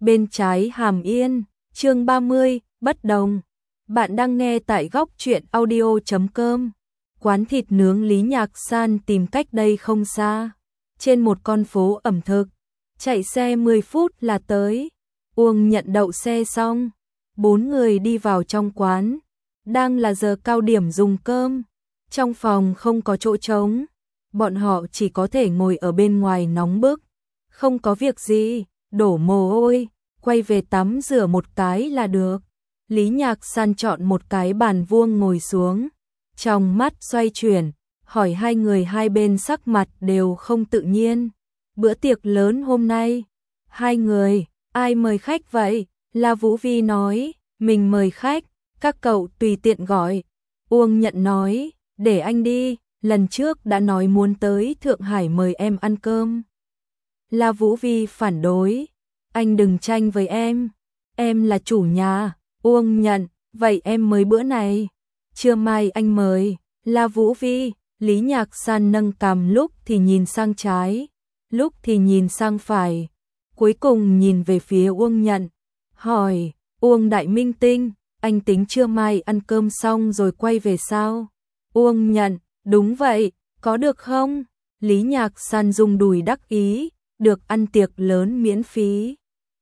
bên trái Hàm Yên, chương 30, bất đồng. Bạn đang nghe tại góc truyện audio.com. Quán thịt nướng Lý Nhạc San tìm cách đây không xa, trên một con phố ẩm thực, chạy xe 10 phút là tới. Uông Nhận đậu xe xong, 4 người đi vào trong quán. Đang là giờ cao điểm dùng cơm, trong phòng không có chỗ trống, bọn họ chỉ có thể ngồi ở bên ngoài nóng bức. Không có việc gì, đổ mồ hôi, quay về tắm rửa một cái là được. Lý Nhạc San chọn một cái bàn vuông ngồi xuống, trong mắt xoay chuyển, hỏi hai người hai bên sắc mặt đều không tự nhiên. Bữa tiệc lớn hôm nay, hai người, ai mời khách vậy? La Vũ Vi nói, mình mời khách, các cậu tùy tiện gọi. Uông Nhận nói, để anh đi, lần trước đã nói muốn tới Thượng Hải mời em ăn cơm. La Vũ Vi phản đối, anh đừng tranh với em là chủ nhà. Uông Nhận, vậy em mời bữa này, trưa mai anh mời. La Vũ Vi, Lý Nhạc San nâng cằm, lúc thì nhìn sang trái, lúc thì nhìn sang phải, cuối cùng nhìn về phía Uông Nhận, hỏi, Uông đại minh tinh, anh tính trưa mai ăn cơm xong rồi quay về sao? Uông Nhận, đúng vậy, có được không? Lý Nhạc San rung đùi đắc ý, được ăn tiệc lớn miễn phí,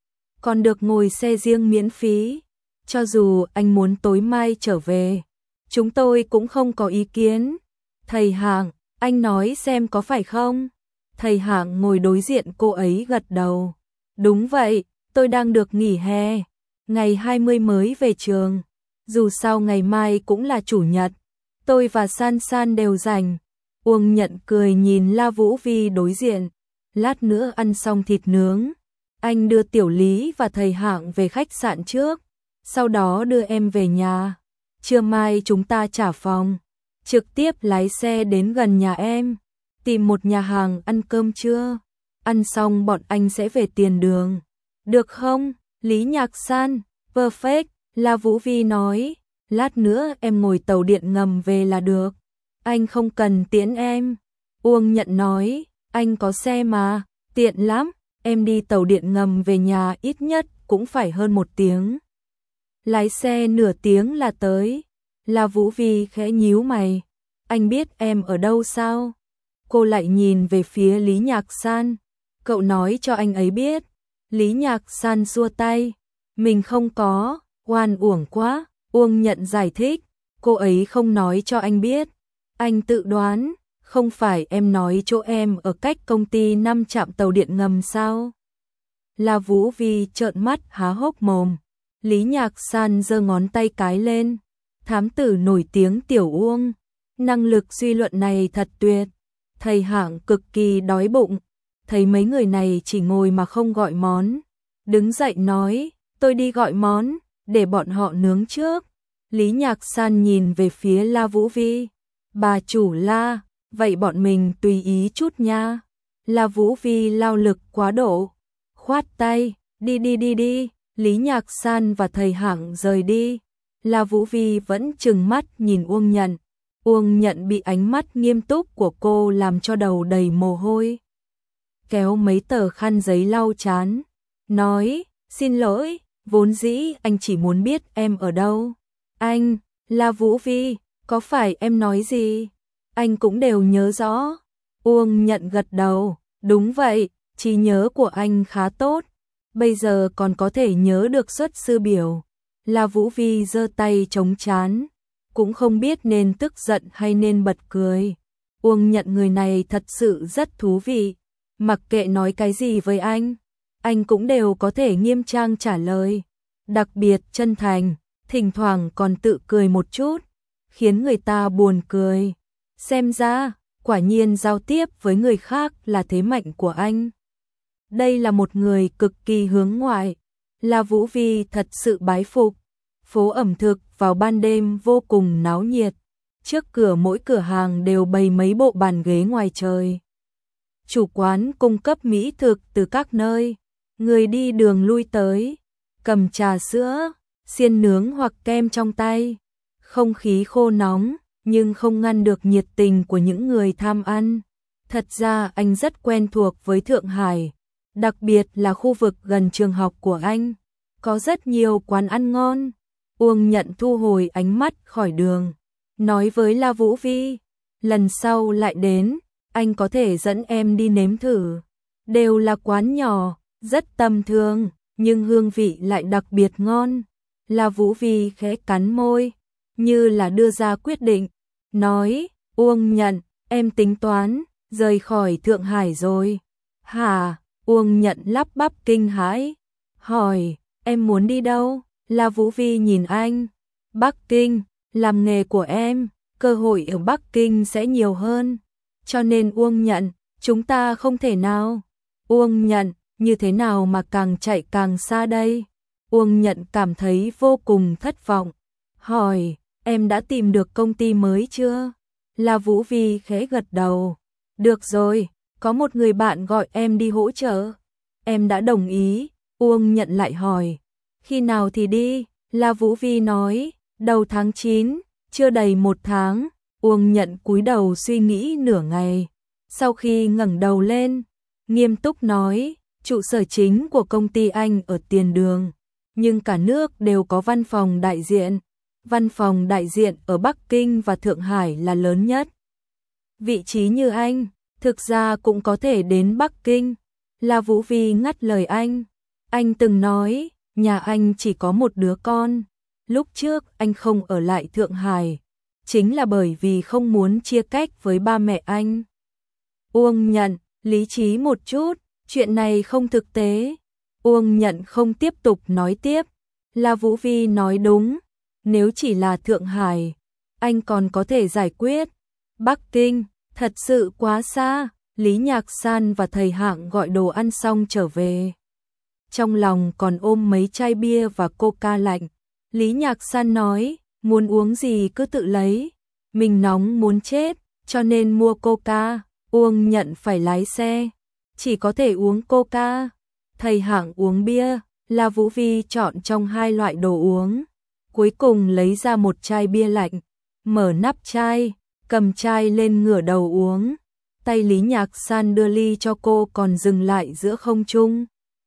còn được ngồi xe riêng miễn phí. Cho dù anh muốn tối mai trở về, chúng tôi cũng không có ý kiến. Thầy Hạng, anh nói xem có phải không? Thầy Hạng ngồi đối diện cô ấy gật đầu. Đúng vậy, tôi đang được nghỉ hè, ngày 20 mới về trường. Dù sao ngày mai cũng là chủ nhật, tôi và San San đều rảnh. Uông Nhận cười nhìn La Vũ Vi đối diện. Lát nữa ăn xong thịt nướng, anh đưa Tiểu Lý và thầy Hạng về khách sạn trước, sau đó đưa em về nhà. Trưa mai chúng ta trả phòng, trực tiếp lái xe đến gần nhà em, tìm một nhà hàng ăn cơm trưa. Ăn xong bọn anh sẽ về tiền đường. Được không? Lý Nhạc San, perfect, La Vũ Vi nói. Lát nữa em ngồi tàu điện ngầm về là được. Anh không cần tiễn em. Uông Nhận nói, anh có xe mà, tiện lắm. Em đi tàu điện ngầm về nhà ít nhất cũng phải hơn 1 tiếng. Lái xe nửa tiếng là tới. La Vũ Vi khẽ nhíu mày. Anh biết em ở đâu sao? Cô lại nhìn về phía Lý Nhạc San. Cậu nói cho anh ấy biết. Lý Nhạc San xua tay. Mình không có, oan uổng quá. Uông Nhận giải thích. Cô ấy không nói cho anh biết. Anh tự đoán. Không phải em nói chỗ em ở cách công ty 5 trạm tàu điện ngầm sao? La Vũ Vi trợn mắt há hốc mồm. Lý Nhạc San giơ ngón tay cái lên. Thám tử nổi tiếng Tiểu Uông, năng lực suy luận này thật tuyệt. Thầy Hạng cực kỳ đói bụng, thấy mấy người này chỉ ngồi mà không gọi món, đứng dậy nói, tôi đi gọi món, để bọn họ nướng trước. Lý Nhạc San nhìn về phía La Vũ Vi. Bà chủ La, vậy bọn mình tùy ý chút nha. La Vũ Vi lao lực quá độ, khoát tay, đi. Lý Nhạc San và thầy Hạng rời đi. La Vũ Vi vẫn trừng mắt nhìn Uông Nhận. Uông Nhận bị ánh mắt nghiêm túc của cô làm cho đầu đầy mồ hôi. Kéo mấy tờ khăn giấy lau chán, nói, xin lỗi, vốn dĩ anh chỉ muốn biết em ở đâu. Anh, La Vũ Vi, có phải em nói gì? Anh cũng đều nhớ rõ. Uông Nhận gật đầu, đúng vậy, trí nhớ của anh khá tốt. Bây giờ còn có thể nhớ được xuất sư biểu. La Vũ Vi giơ tay chống trán, cũng không biết nên tức giận hay nên bật cười. Uông Nhận người này thật sự rất thú vị. Mặc kệ nói cái gì với anh cũng đều có thể nghiêm trang trả lời. Đặc biệt chân thành, thỉnh thoảng còn tự cười một chút, khiến người ta buồn cười. Xem ra, quả nhiên giao tiếp với người khác là thế mạnh của anh. Đây là một người cực kỳ hướng ngoại. La Vũ Vi thật sự bái phục. Phố ẩm thực vào ban đêm vô cùng náo nhiệt. Trước cửa mỗi cửa hàng đều bày mấy bộ bàn ghế ngoài trời. Chủ quán cung cấp mỹ thực từ các nơi. Người đi đường lui tới, cầm trà sữa, xiên nướng hoặc kem trong tay. Không khí khô nóng, nhưng không ngăn được nhiệt tình của những người tham ăn. Thật ra anh rất quen thuộc với Thượng Hải. đặc biệt là khu vực gần trường học của anh, có rất nhiều quán ăn ngon. Uông Nhận thu hồi ánh mắt khỏi đường, nói với La Vũ Vi, lần sau lại đến, anh có thể dẫn em đi nếm thử. Đều là quán nhỏ, rất tầm thường, nhưng hương vị lại đặc biệt ngon. La Vũ Vi khẽ cắn môi, như là đưa ra quyết định, nói, Uông Nhận, em tính toán, rời khỏi Thượng Hải rồi. Hả? Uông Nhận lắp bắp kinh hãi, hỏi, em muốn đi đâu? La Vũ Vi nhìn anh, Bắc Kinh, làm nghề của em, cơ hội ở Bắc Kinh sẽ nhiều hơn. Cho nên Uông Nhận, chúng ta không thể nào. Uông Nhận, như thế nào mà càng chạy càng xa đây? Uông Nhận cảm thấy vô cùng thất vọng, hỏi, em đã tìm được công ty mới chưa? La Vũ Vi khẽ gật đầu, được rồi, có một người bạn gọi em đi hỗ trợ. Em đã đồng ý. Uông Nhận lại hỏi, khi nào thì đi? La Vũ Vi nói, đầu tháng 9, chưa đầy 1 tháng. Uông Nhận cúi đầu suy nghĩ nửa ngày, sau khi ngẩng đầu lên, nghiêm túc nói, trụ sở chính của công ty anh ở Tiền Đường, nhưng cả nước đều có văn phòng đại diện. Văn phòng đại diện ở Bắc Kinh và Thượng Hải là lớn nhất. Vị trí như anh, thực ra cũng có thể đến Bắc Kinh. La Vũ Vi ngắt lời anh từng nói, nhà anh chỉ có một đứa con. Lúc trước anh không ở lại Thượng Hải, chính là bởi vì không muốn chia cách với ba mẹ anh. Uông Nhận, lý trí một chút, chuyện này không thực tế. Uông Nhận không tiếp tục nói tiếp. La Vũ Vi nói đúng, nếu chỉ là Thượng Hải, anh còn có thể giải quyết. Bắc Kinh, thật sự quá xa. Lý Nhạc San và thầy Hạng gọi đồ ăn xong trở về, trong lòng còn ôm mấy chai bia và coca lạnh. Lý Nhạc San nói, muốn uống gì cứ tự lấy, mình nóng muốn chết, cho nên mua coca. Uông Nhận phải lái xe, chỉ có thể uống coca. Thầy Hạng uống bia, La Vũ Vi chọn trong hai loại đồ uống, cuối cùng lấy ra một chai bia lạnh, mở nắp chai, cầm chai lên ngửa đầu uống. Tay Lý Nhạc San đưa ly cho cô còn dừng lại giữa không trung,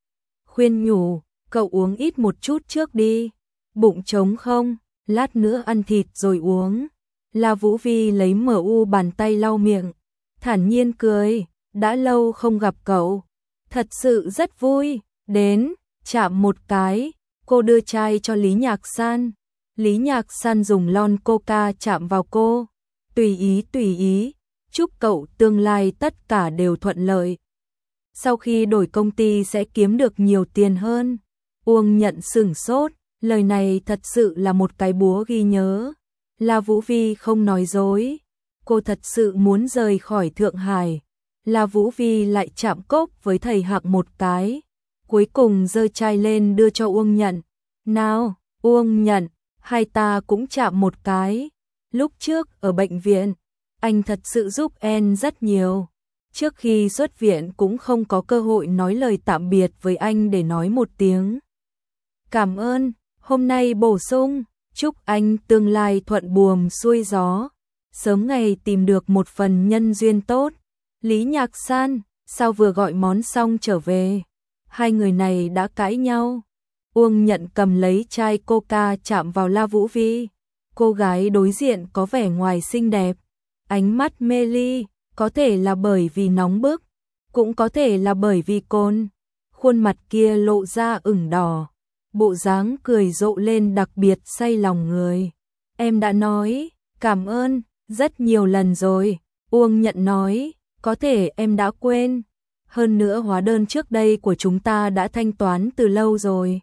khuyên nhủ, cậu uống ít một chút trước đi, bụng trống không, lát nữa ăn thịt rồi uống. La Vũ Vi lấy MU bàn tay lau miệng, thản nhiên cười, đã lâu không gặp cậu, thật sự rất vui. Đến, chạm một cái, cô đưa chai cho Lý Nhạc San. Lý Nhạc San dùng lon coca chạm vào cô, tùy ý, chúc cậu tương lai tất cả đều thuận lợi. Sau khi đổi công ty sẽ kiếm được nhiều tiền hơn. Uông Nhận sửng sốt, lời này thật sự là một cái búa ghi nhớ. La Vũ Vi không nói dối, cô thật sự muốn rời khỏi Thượng Hải. La Vũ Vi lại chạm cốc với thầy Hạc một cái, cuối cùng giơ chai lên đưa cho Uông Nhận. Nào, Uông Nhận, hai ta cũng chạm một cái. Lúc trước ở bệnh viện, anh thật sự giúp em rất nhiều. Trước khi xuất viện cũng không có cơ hội nói lời tạm biệt với anh để nói một tiếng cảm ơn. Hôm nay bổ sung, chúc anh tương lai thuận buồm xuôi gió, sớm ngày tìm được một phần nhân duyên tốt. Lý Nhạc San, sao vừa gọi món xong trở về? Hai người này đã cãi nhau. Uông Nhận cầm lấy chai coca chạm vào La Vũ Vi. Cô gái đối diện có vẻ ngoài xinh đẹp, ánh mắt mê ly, có thể là bởi vì nóng bức, cũng có thể là bởi vì cồn. Khuôn mặt kia lộ ra ửng đỏ, bộ dáng cười rộ lên đặc biệt say lòng người. Em đã nói, cảm ơn, rất nhiều lần rồi. Uông Nhận nói, có thể em đã quên. Hơn nữa hóa đơn trước đây của chúng ta đã thanh toán từ lâu rồi.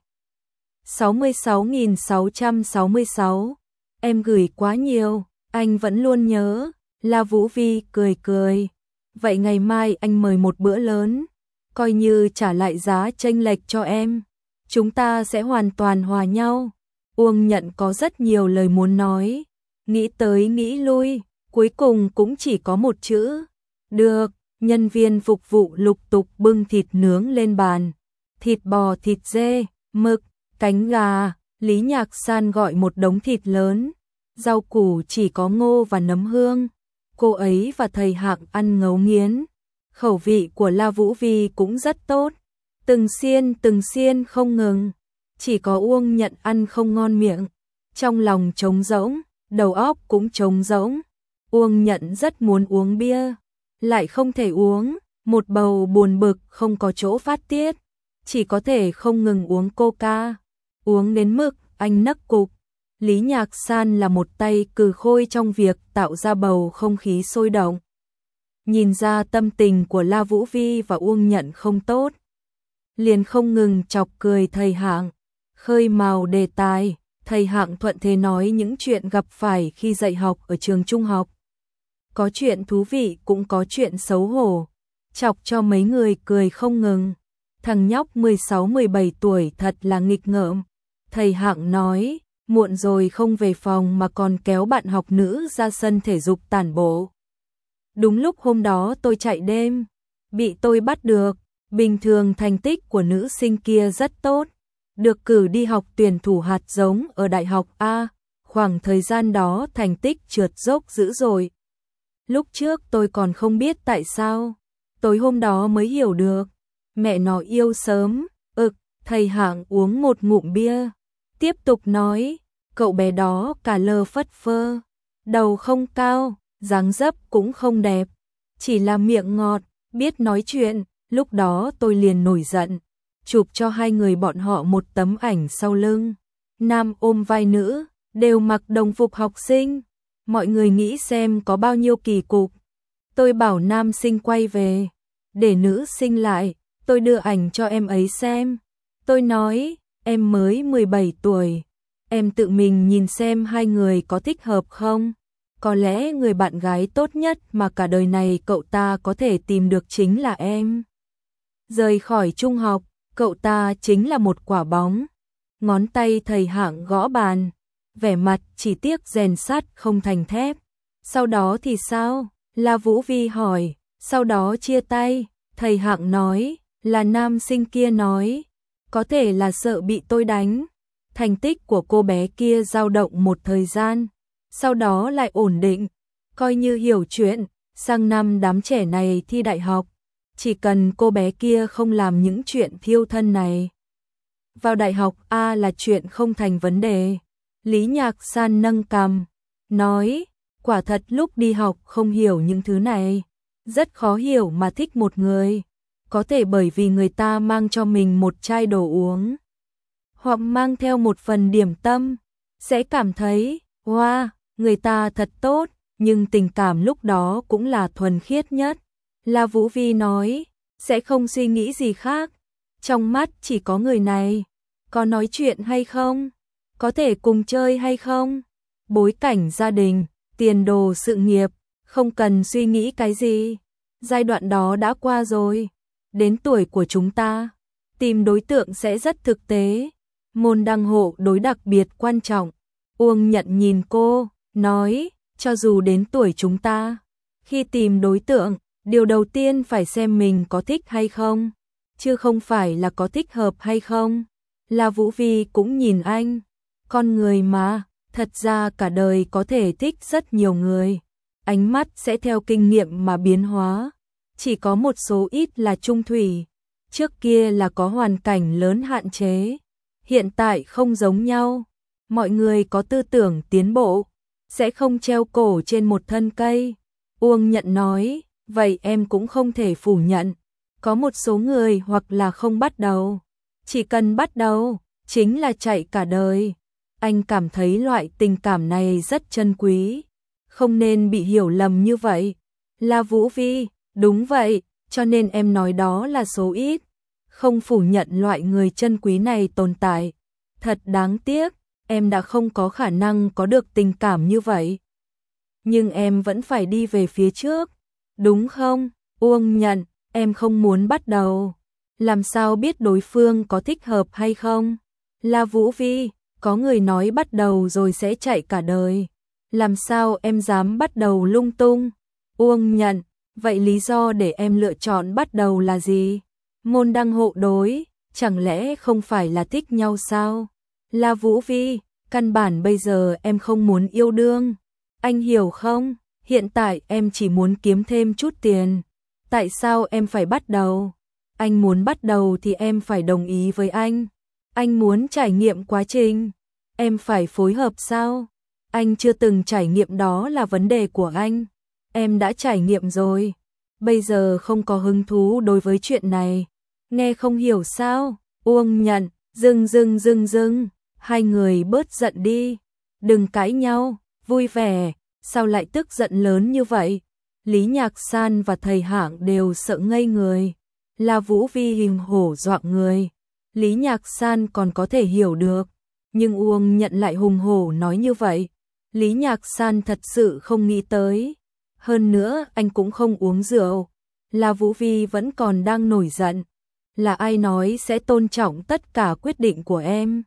66.666, em gửi quá nhiều, anh vẫn luôn nhớ. La Vũ Vi cười cười, vậy ngày mai anh mời một bữa lớn, coi như trả lại giá chênh lệch cho em, chúng ta sẽ hoàn toàn hòa nhau. Uông Nhận có rất nhiều lời muốn nói, nghĩ tới nghĩ lui, cuối cùng cũng chỉ có một chữ, được. Nhân viên phục vụ lục tục bưng thịt nướng lên bàn, thịt bò, thịt dê, mực, cánh gà. Lý Nhạc San gọi một đống thịt lớn, rau củ chỉ có ngô và nấm hương. Cô ấy và thầy Hạng ăn ngấu nghiến. Khẩu vị của La Vũ Vi cũng rất tốt, từng xiên không ngừng. Chỉ có Uông Nhận ăn không ngon miệng, trong lòng trống rỗng, đầu óc cũng trống rỗng. Uông Nhận rất muốn uống bia, lại không thể uống, một bầu buồn bực không có chỗ phát tiết, chỉ có thể không ngừng uống coca, uống đến mức anh nấc cục. Lý Nhạc San là một tay cừ khôi trong việc tạo ra bầu không khí sôi động. Nhìn ra tâm tình của La Vũ Vi và Uông Nhận không tốt, liền không ngừng chọc cười thầy Hạng, khơi mào đề tài. Thầy Hạng thuận thế nói những chuyện gặp phải khi dạy học ở trường trung học. Có chuyện thú vị cũng có chuyện xấu hổ, chọc cho mấy người cười không ngừng. Thằng nhóc 16-17 tuổi thật là nghịch ngợm. Thầy Hạng nói, muộn rồi không về phòng mà còn kéo bạn học nữ ra sân thể dục tản bộ. Đúng lúc hôm đó tôi chạy đêm, bị tôi bắt được. Bình thường thành tích của nữ sinh kia rất tốt, được cử đi học tuyển thủ hạt giống ở Đại học A. Khoảng thời gian đó thành tích trượt dốc dữ dội. Lúc trước tôi còn không biết tại sao, tối hôm đó mới hiểu được. Mẹ nó yêu sớm. Thầy Hạng uống một ngụm bia, tiếp tục nói, cậu bé đó cả lơ phất phơ, đầu không cao, dáng dấp cũng không đẹp, chỉ là miệng ngọt, biết nói chuyện. Lúc đó tôi liền nổi giận, chụp cho hai người bọn họ một tấm ảnh sau lưng, nam ôm vai nữ, đều mặc đồng phục học sinh. Mọi người nghĩ xem có bao nhiêu kỳ cục. Tôi bảo nam sinh quay về, để nữ sinh lại, tôi đưa ảnh cho em ấy xem. Tôi nói, em mới 17 tuổi, em tự mình nhìn xem hai người có thích hợp không. Có lẽ người bạn gái tốt nhất mà cả đời này cậu ta có thể tìm được chính là em. Rời khỏi trung học, cậu ta chính là một quả bóng. Ngón tay thầy Hạng gõ bàn, vẻ mặt chỉ tiếc rèn sắt không thành thép. Sau đó thì sao? La Vũ Vi hỏi. Sau đó chia tay. Thầy Hạng nói, là nam sinh kia nói, có thể là sợ bị tôi đánh. Thành tích của cô bé kia dao động một thời gian, sau đó lại ổn định, coi như hiểu chuyện. Sang năm đám trẻ này thi đại học, chỉ cần cô bé kia không làm những chuyện thiêu thân này, vào đại học A là chuyện không thành vấn đề. Lý Nhạc San nâng cằm, nói, quả thật lúc đi học không hiểu những thứ này, rất khó hiểu mà thích một người. Có thể bởi vì người ta mang cho mình một chai đồ uống, hoặc mang theo một phần điểm tâm, sẽ cảm thấy, wow, người ta thật tốt, nhưng tình cảm lúc đó cũng là thuần khiết nhất. La Vũ Vi nói, sẽ không suy nghĩ gì khác, trong mắt chỉ có người này, có nói chuyện hay không, có thể cùng chơi hay không, bối cảnh gia đình, tiền đồ sự nghiệp, không cần suy nghĩ cái gì. Giai đoạn đó đã qua rồi, đến tuổi của chúng ta, tìm đối tượng sẽ rất thực tế, môn đăng hộ đối đặc biệt quan trọng. Uông Nhận nhìn cô, nói, cho dù đến tuổi chúng ta, khi tìm đối tượng, điều đầu tiên phải xem mình có thích hay không, chứ không phải là có thích hợp hay không. La Vũ Vi cũng nhìn anh, con người mà, thật ra cả đời có thể thích rất nhiều người, ánh mắt sẽ theo kinh nghiệm mà biến hóa, chỉ có một số ít là chung thủy. Trước kia là có hoàn cảnh lớn hạn chế, hiện tại không giống nhau, mọi người có tư tưởng tiến bộ, sẽ không treo cổ trên một thân cây. Uông Nhận nói, vậy em cũng không thể phủ nhận, có một số người hoặc là không bắt đầu, chỉ cần bắt đầu, chính là chạy cả đời. Anh cảm thấy loại tình cảm này rất chân quý, không nên bị hiểu lầm như vậy. La Vũ Vi, đúng vậy, cho nên em nói đó là số ít, không phủ nhận loại người chân quý này tồn tại. Thật đáng tiếc, em đã không có khả năng có được tình cảm như vậy. Nhưng em vẫn phải đi về phía trước, đúng không? Uông Nhận, em không muốn bắt đầu, làm sao biết đối phương có thích hợp hay không? La Vũ Vi, có người nói bắt đầu rồi sẽ chạy cả đời, làm sao em dám bắt đầu lung tung? Uông Nhận, vậy lý do để em lựa chọn bắt đầu là gì? Môn đăng hộ đối, chẳng lẽ không phải là thích nhau sao? La Vũ Vi, căn bản bây giờ em không muốn yêu đương, anh hiểu không? Hiện tại em chỉ muốn kiếm thêm chút tiền, tại sao em phải bắt đầu? Anh muốn bắt đầu thì em phải đồng ý với anh. Anh muốn trải nghiệm quá trình, em phải phối hợp sao? Anh chưa từng trải nghiệm đó là vấn đề của anh. Em đã trải nghiệm rồi. Bây giờ không có hứng thú đối với chuyện này. Nghe không hiểu sao? Uông Nhận, dừng. Hai người bớt giận đi. Đừng cãi nhau, vui vẻ. Sao lại tức giận lớn như vậy? Lý Nhạc San và thầy Hạng đều sợ ngây người. La Vũ Vi hình hổ doạng người. Lý Nhạc San còn có thể hiểu được. Nhưng Uông Nhận lại hùng hổ nói như vậy. Lý Nhạc San thật sự không nghĩ tới. Hơn nữa anh cũng không uống rượu. La Vũ Vi vẫn còn đang nổi giận. Là ai nói sẽ tôn trọng tất cả quyết định của em?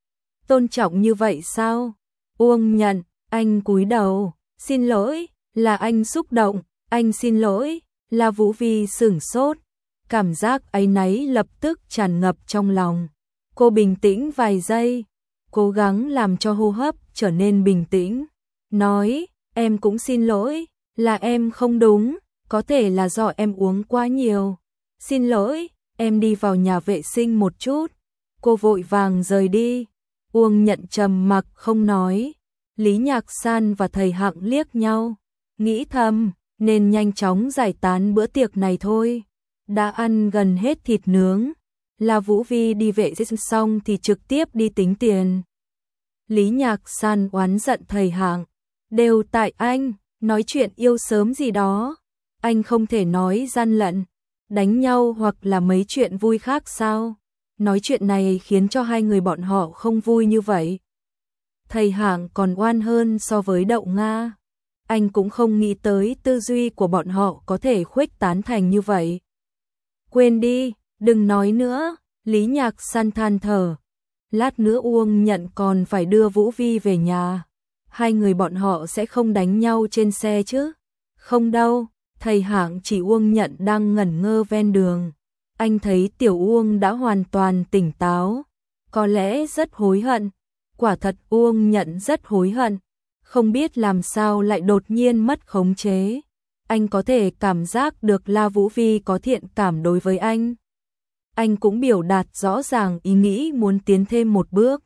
Tôn trọng như vậy sao? Uông Nhận, anh cúi đầu. Xin lỗi, là anh xúc động. Anh xin lỗi. La Vũ Vi sửng sốt. Cảm giác áy náy lập tức tràn ngập trong lòng. Cô bình tĩnh vài giây, cố gắng làm cho hô hấp trở nên bình tĩnh. Nói, em cũng xin lỗi, là em không đúng, có thể là do em uống quá nhiều. Xin lỗi, em đi vào nhà vệ sinh một chút. Cô vội vàng rời đi. Uông Nhận trầm mặc không nói. Lý Nhạc San và thầy Hạng liếc nhau, nghĩ thầm, nên nhanh chóng giải tán bữa tiệc này thôi. Đã ăn gần hết thịt nướng. La Vũ Vi đi vệ sinh xong thì trực tiếp đi tính tiền. Lý Nhạc San oán giận thầy Hạng. Đều tại anh, nói chuyện yêu sớm gì đó. Anh không thể nói gian lận, đánh nhau hoặc là mấy chuyện vui khác sao? Nói chuyện này khiến cho hai người bọn họ không vui như vậy. Thầy Hạng còn oan hơn so với Đậu Nga. Anh cũng không nghĩ tới tư duy của bọn họ có thể khuếch tán thành như vậy. Quên đi, đừng nói nữa. Lý Nhạc San than thở. Lát nữa Uông Nhận còn phải đưa Vũ Vi về nhà. Hai người bọn họ sẽ không đánh nhau trên xe chứ? Không đâu, thầy Hạng chỉ Uông Nhận đang ngẩn ngơ ven đường. Anh thấy Tiểu Uông đã hoàn toàn tỉnh táo. Có lẽ rất hối hận. Quả thật Uông Nhận rất hối hận. Không biết làm sao lại đột nhiên mất khống chế. Anh có thể cảm giác được La Vũ Vi có thiện cảm đối với anh. Anh cũng biểu đạt rõ ràng ý nghĩ muốn tiến thêm một bước.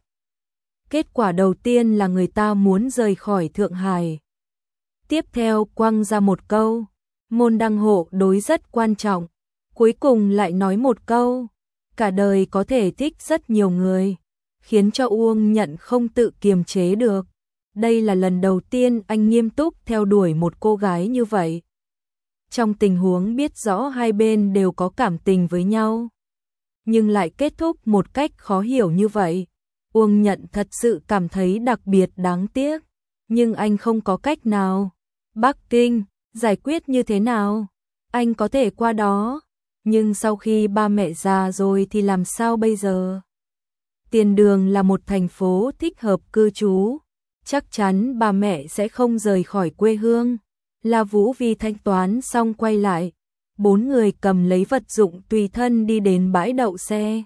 Kết quả đầu tiên là người ta muốn rời khỏi Thượng Hải. Tiếp theo quăng ra một câu, môn đăng hộ đối rất quan trọng. Cuối cùng lại nói một câu, cả đời có thể thích rất nhiều người, khiến cho Uông Nhận không tự kiềm chế được. Đây là lần đầu tiên anh nghiêm túc theo đuổi một cô gái như vậy. Trong tình huống biết rõ hai bên đều có cảm tình với nhau, nhưng lại kết thúc một cách khó hiểu như vậy. Uông Nhận thật sự cảm thấy đặc biệt đáng tiếc, nhưng anh không có cách nào. Bắc Kinh, giải quyết như thế nào? Anh có thể qua đó, nhưng sau khi ba mẹ già rồi thì làm sao bây giờ? Tiền Đường là một thành phố thích hợp cư trú, chắc chắn ba mẹ sẽ không rời khỏi quê hương. La Vũ Vi thanh toán xong quay lại, bốn người cầm lấy vật dụng tùy thân đi đến bãi đậu xe.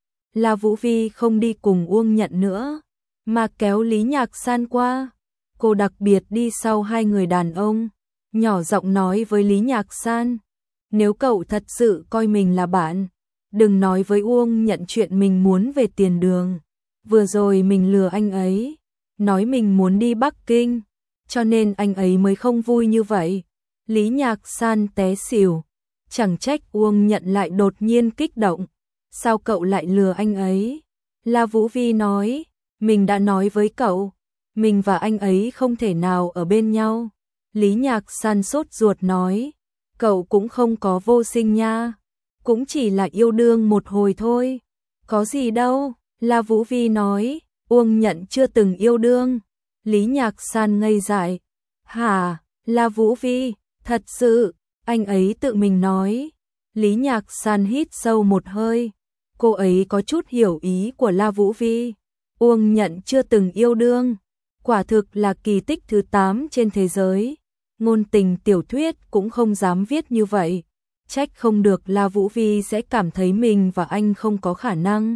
La Vũ Vi không đi cùng Uông Nhận nữa, mà kéo Lý Nhạc San qua. Cô đặc biệt đi sau hai người đàn ông, nhỏ giọng nói với Lý Nhạc San, nếu cậu thật sự coi mình là bạn, đừng nói với Uông Nhận chuyện mình muốn về Tiền Đường. Vừa rồi mình lừa anh ấy, nói mình muốn đi Bắc Kinh, cho nên anh ấy mới không vui như vậy. Lý Nhạc San té xỉu, chẳng trách Uông Nhận lại đột nhiên kích động. Sao cậu lại lừa anh ấy? La Vũ Vi nói, mình đã nói với cậu, mình và anh ấy không thể nào ở bên nhau. Lý Nhạc San sốt ruột nói, cậu cũng không có vô sinh nha, cũng chỉ là yêu đương một hồi thôi. Có gì đâu, La Vũ Vi nói, Uông Nhận chưa từng yêu đương. Lý Nhạc San ngây dại, hả, La Vũ Vi, thật sự, anh ấy tự mình nói. Lý Nhạc San hít sâu một hơi, cô ấy có chút hiểu ý của La Vũ Vi. Uông Nhận chưa từng yêu đương, quả thực là kỳ tích thứ 8 trên thế giới. Ngôn tình tiểu thuyết cũng không dám viết như vậy. Trách không được La Vũ Vi sẽ cảm thấy mình và anh không có khả năng.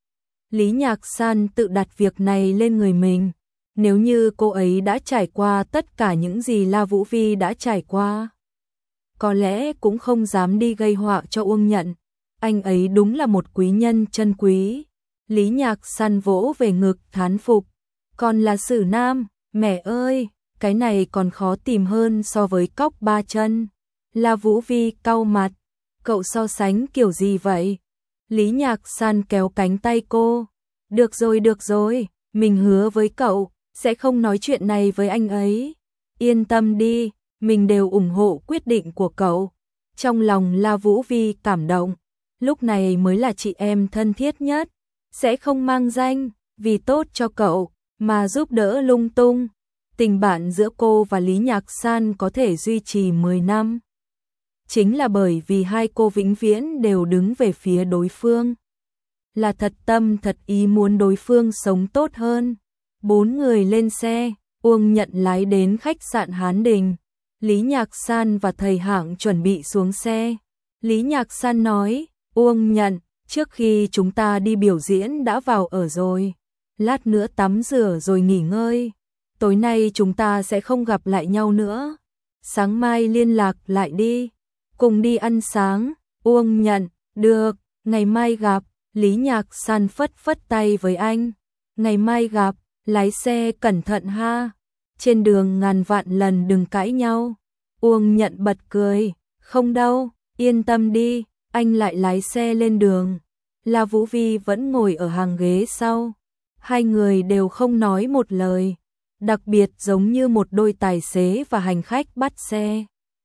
Lý Nhạc San tự đặt việc này lên người mình. Nếu như cô ấy đã trải qua tất cả những gì La Vũ Vi đã trải qua, có lẽ cũng không dám đi gây họa cho Uông Nhận. anh ấy đúng là một quý nhân chân quý. Lý Nhạc San vỗ về ngực thán phục, còn là Sử Nam, mẹ ơi, cái này còn khó tìm hơn so với cóc ba chân. La Vũ Vi cau mặt, cậu so sánh kiểu gì vậy? Lý Nhạc San kéo cánh tay cô, được rồi, mình hứa với cậu, sẽ không nói chuyện này với anh ấy. Yên tâm đi, mình đều ủng hộ quyết định của cậu. Trong lòng La Vũ Vi cảm động, lúc này mới là chị em thân thiết nhất, sẽ không mang danh, vì tốt cho cậu, mà giúp đỡ lung tung. Tình bạn giữa cô và Lý Nhạc San có thể duy trì 10 năm. Chính là bởi vì hai cô vĩnh viễn đều đứng về phía đối phương. Là thật tâm thật ý muốn đối phương sống tốt hơn. 4 người lên xe, Uông Nhận lái đến khách sạn Hán Đình. Lý Nhạc San và thầy Hạng chuẩn bị xuống xe. Lý Nhạc San nói, Uông Nhận, trước khi chúng ta đi biểu diễn đã vào ở rồi. Lát nữa tắm rửa rồi nghỉ ngơi. Tối nay chúng ta sẽ không gặp lại nhau nữa. Sáng mai liên lạc lại đi. Cùng đi ăn sáng. Uông Nhận, được, ngày mai gặp. Lý Nhạc San phất phất tay với anh. Ngày mai gặp, lái xe cẩn thận ha. Trên đường ngàn vạn lần đừng cãi nhau. Uông Nhận bật cười, không đâu, yên tâm đi, anh lại lái xe lên đường. La Vũ Vi vẫn ngồi ở hàng ghế sau. Hai người đều không nói một lời, đặc biệt giống như một đôi tài xế và hành khách bắt xe.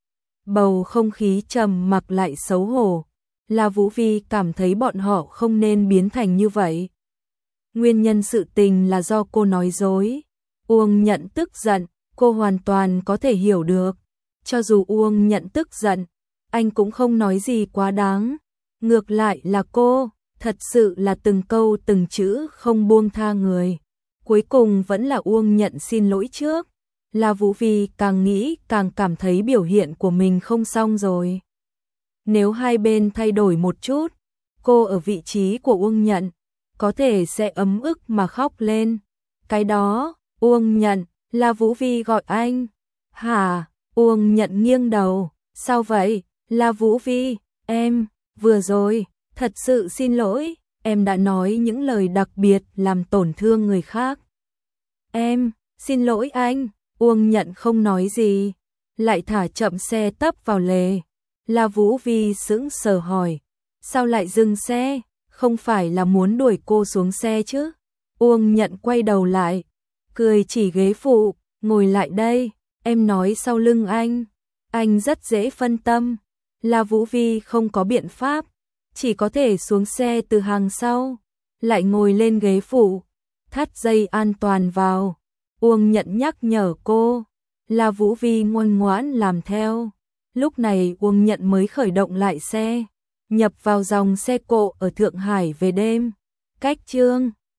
Bầu không khí trầm mặc lại xấu hổ. La Vũ Vi cảm thấy bọn họ không nên biến thành như vậy. Nguyên nhân sự tình là do cô nói dối. Uông Nhận tức giận, cô hoàn toàn có thể hiểu được. Cho dù Uông Nhận tức giận, anh cũng không nói gì quá đáng. Ngược lại là cô, thật sự là từng câu từng chữ không buông tha người. Cuối cùng vẫn là Uông Nhận xin lỗi trước. La Vũ Vi càng nghĩ càng cảm thấy biểu hiện của mình không xong rồi. Nếu hai bên thay đổi một chút, cô ở vị trí của Uông Nhận, có thể sẽ ấm ức mà khóc lên. Cái đó, Uông Nhận, La Vũ Vi gọi anh. Hả? Uông Nhận nghiêng đầu. Sao vậy? La Vũ Vi, em, vừa rồi, thật sự xin lỗi, em đã nói những lời đặc biệt làm tổn thương người khác. Em, xin lỗi anh. Uông Nhận không nói gì, lại thả chậm xe tấp vào lề. La Vũ Vi sững sờ hỏi, sao lại dừng xe? Không phải là muốn đuổi cô xuống xe chứ? Uông Nhận quay đầu lại, cười chỉ ghế phụ, ngồi lại đây, em nói sau lưng anh rất dễ phân tâm. La Vũ Vi không có biện pháp, chỉ có thể xuống xe từ hàng sau, lại ngồi lên ghế phụ, thắt dây an toàn vào. Uông Nhận nhắc nhở cô, La Vũ Vi ngoan ngoãn làm theo. Lúc này Uông Nhận mới khởi động lại xe, nhập vào dòng xe cộ ở Thượng Hải về đêm. Cách chương